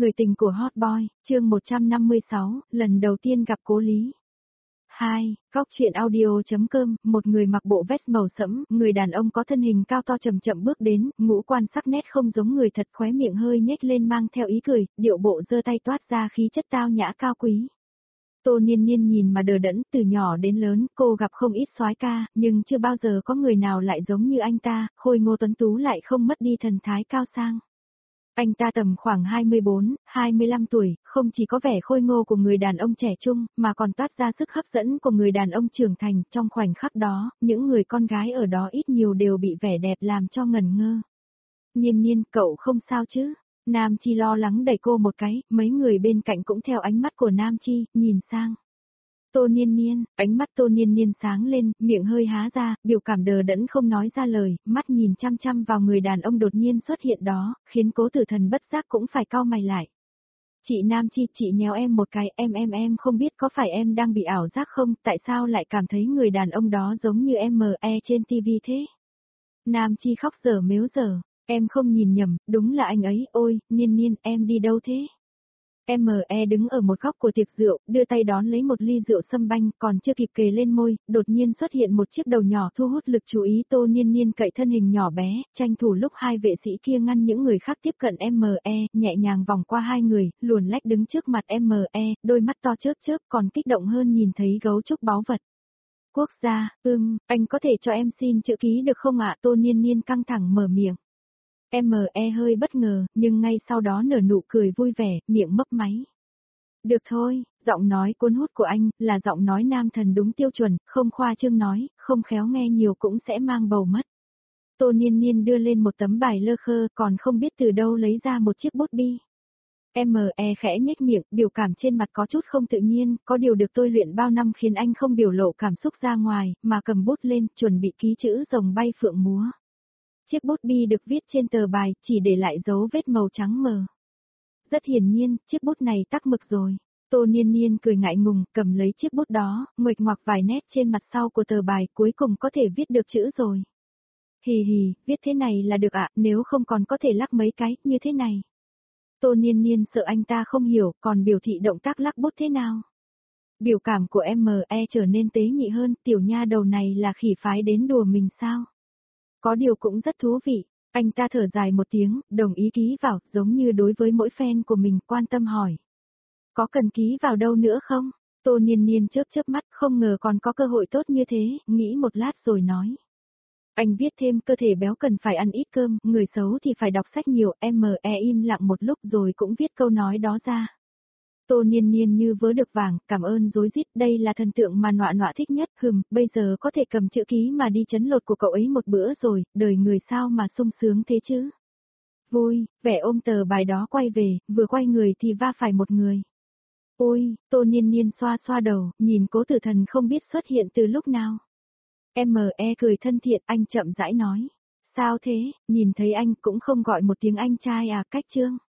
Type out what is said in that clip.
Người tình của Hot Boy, chương 156, lần đầu tiên gặp Cố Lý. 2. Góc truyện audio.com, một người mặc bộ vest màu sẫm, người đàn ông có thân hình cao to chậm chậm bước đến, ngũ quan sắc nét không giống người thật, khóe miệng hơi nhếch lên mang theo ý cười, điệu bộ giơ tay toát ra khí chất tao nhã cao quý. Tô Niên Niên nhìn mà đờ đẫn, từ nhỏ đến lớn, cô gặp không ít soái ca, nhưng chưa bao giờ có người nào lại giống như anh ta, khôi ngô tuấn tú lại không mất đi thần thái cao sang. Anh ta tầm khoảng 24, 25 tuổi, không chỉ có vẻ khôi ngô của người đàn ông trẻ trung, mà còn toát ra sức hấp dẫn của người đàn ông trưởng thành. Trong khoảnh khắc đó, những người con gái ở đó ít nhiều đều bị vẻ đẹp làm cho ngẩn ngơ. Nhiên Nhiên, cậu không sao chứ? Nam Chi lo lắng đẩy cô một cái, mấy người bên cạnh cũng theo ánh mắt của Nam Chi, nhìn sang. Tô Niên Niên, ánh mắt Tô Niên Niên sáng lên, miệng hơi há ra, biểu cảm đờ đẫn không nói ra lời, mắt nhìn chăm chăm vào người đàn ông đột nhiên xuất hiện đó, khiến Cố Tử Thần bất giác cũng phải cau mày lại. Chị Nam Chi, chị nhéo em một cái, em không biết có phải em đang bị ảo giác không, tại sao lại cảm thấy người đàn ông đó giống như em trên TV thế? Nam Chi khóc dở mếu dở, em không nhìn nhầm, đúng là anh ấy, ôi, Niên Niên, em đi đâu thế? Đứng ở một góc của tiệc rượu, đưa tay đón lấy một ly rượu sâm banh, còn chưa kịp kề lên môi, đột nhiên xuất hiện một chiếc đầu nhỏ thu hút lực chú ý. Tô Niên Niên cậy thân hình nhỏ bé, tranh thủ lúc hai vệ sĩ kia ngăn những người khác tiếp cận nhẹ nhàng vòng qua hai người, luồn lách đứng trước mặt đôi mắt to chớp chớp, còn kích động hơn nhìn thấy gấu trúc báu vật. Quốc gia, anh có thể cho em xin chữ ký được không ạ? Tô Niên Niên căng thẳng mở miệng. Hơi bất ngờ, nhưng ngay sau đó nở nụ cười vui vẻ, miệng mấp máy. Được thôi, giọng nói cuốn hút của anh, là giọng nói nam thần đúng tiêu chuẩn, không khoa trương nói, không khéo nghe nhiều cũng sẽ mang bầu mất. Tô Niên Niên đưa lên một tấm bài lơ khơ, còn không biết từ đâu lấy ra một chiếc bút bi. Khẽ nhếch miệng, biểu cảm trên mặt có chút không tự nhiên, có điều được tôi luyện bao năm khiến anh không biểu lộ cảm xúc ra ngoài, mà cầm bút lên, chuẩn bị ký chữ rồng bay phượng múa. Chiếc bút bi được viết trên tờ bài, chỉ để lại dấu vết màu trắng mờ. Rất hiển nhiên, chiếc bút này tắc mực rồi. Tô Niên Niên cười ngại ngùng, cầm lấy chiếc bút đó, nguệch ngoạc vài nét trên mặt sau của tờ bài, cuối cùng có thể viết được chữ rồi. Hì hì, viết thế này là được ạ, nếu không còn có thể lắc mấy cái, như thế này. Tô Niên Niên sợ anh ta không hiểu, còn biểu thị động tác lắc bút thế nào. Biểu cảm của trở nên tế nhị hơn, tiểu nha đầu này là khỉ phái đến đùa mình sao? Có điều cũng rất thú vị, anh ta thở dài một tiếng, đồng ý ký vào, giống như đối với mỗi fan của mình, quan tâm hỏi. Có cần ký vào đâu nữa không? Tô Niên Niên chớp chớp mắt, không ngờ còn có cơ hội tốt như thế, nghĩ một lát rồi nói. Anh viết thêm cơ thể béo cần phải ăn ít cơm, người xấu thì phải đọc sách nhiều, im lặng một lúc rồi cũng viết câu nói đó ra. Tô Niên Niên như vớ được vàng, cảm ơn rối rít, đây là thần tượng mà nọa nọa thích nhất, bây giờ có thể cầm chữ ký mà đi trấn lột của cậu ấy một bữa rồi, đời người sao mà sung sướng thế chứ. Vui, vẻ ôm tờ bài đó quay về, vừa quay người thì va phải một người. Ôi, Tô Niên Niên xoa xoa đầu, nhìn Cố Tử Thần không biết xuất hiện từ lúc nào. Cười thân thiện, anh chậm rãi nói. Sao thế, nhìn thấy anh cũng không gọi một tiếng anh trai à, cách trương.